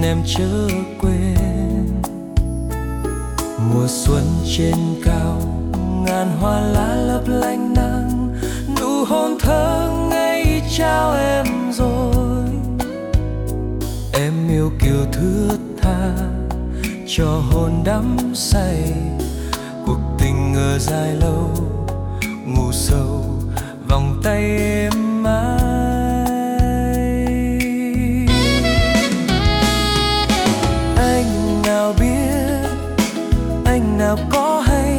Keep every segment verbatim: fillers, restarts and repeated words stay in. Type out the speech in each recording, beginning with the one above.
em chớ quên. Mùa xuân trên cao, ngàn hoa lá lấp lánh nắng, nụ hôn thơ ngây trao em rồi. Em yêu kiều thướt tha, cho hồn đắm say, cuộc tình ngờ dài lâu, ngủ sâu vòng tay em mãi. Anh nào biết, anh nào có hay,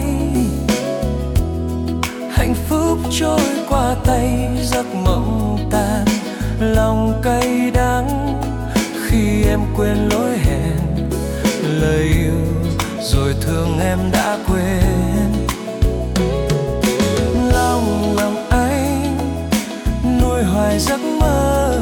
hạnh phúc trôi qua tay, giấc mộng tan, lòng cay đắng khi em quên lối hẹn, lời yêu rồi thương em đã quên. Lòng lòng anh nuôi hoài giấc mơ,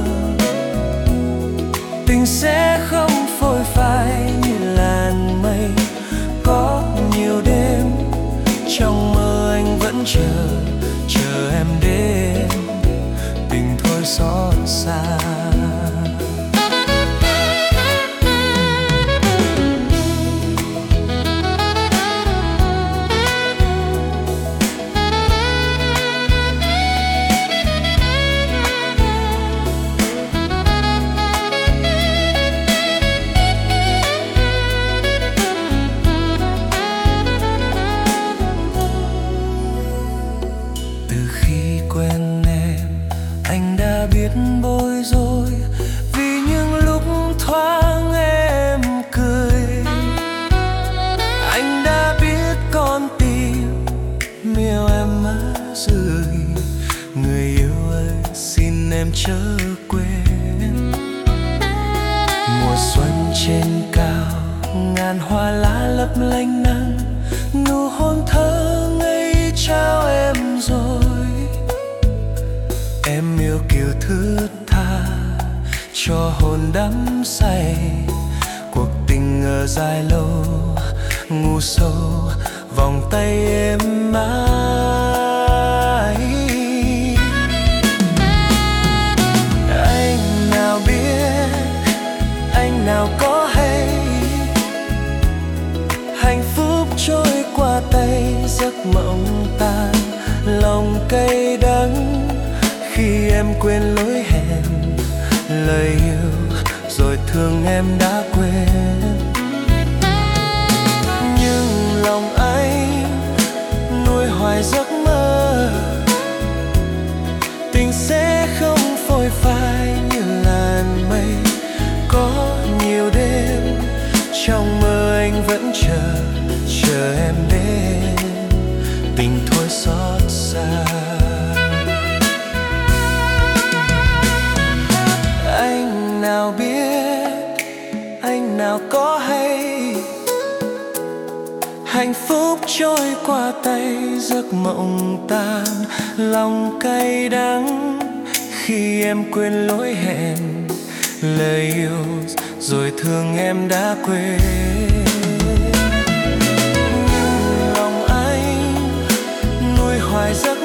tình sẽ không phôi phai như làn mây. Có nhiều đêm trong mơ anh vẫn chờ, chờ em đến, tình thôi xót xa. Quen em, anh đã biết bối rối vì những lúc thoáng em cười. Anh đã biết con tim miêu em mất rơi. Người yêu ơi xin em chớ quên. Mùa xuân trên cao, ngàn hoa lá lấp lánh nắng, nụ hôn thơ ngây trao em rồi. Em yêu kiều thướt tha, cho hồn đắm say, cuộc tình ngờ dài lâu, ngủ sâu vòng tay em mãi. Anh nào biết, anh nào có hay, hạnh phúc trôi qua tay, giấc mộng tan, lòng cay đắng khi em quên lối hẹn, lời yêu rồi thương em đã quên. Nhưng lòng anh nuôi hoài giấc mơ, tình sẽ không phôi phai như làn mây. Có nhiều đêm trong mơ anh vẫn chờ, chờ em đến, tình thôi xót xa. Anh nào biết, anh nào có hay, hạnh phúc trôi qua tay, giấc mộng tan, lòng cay đắng khi em quên lối hẹn, lời yêu rồi thương em đã quên. Nhưng lòng anh nuôi hoài giấc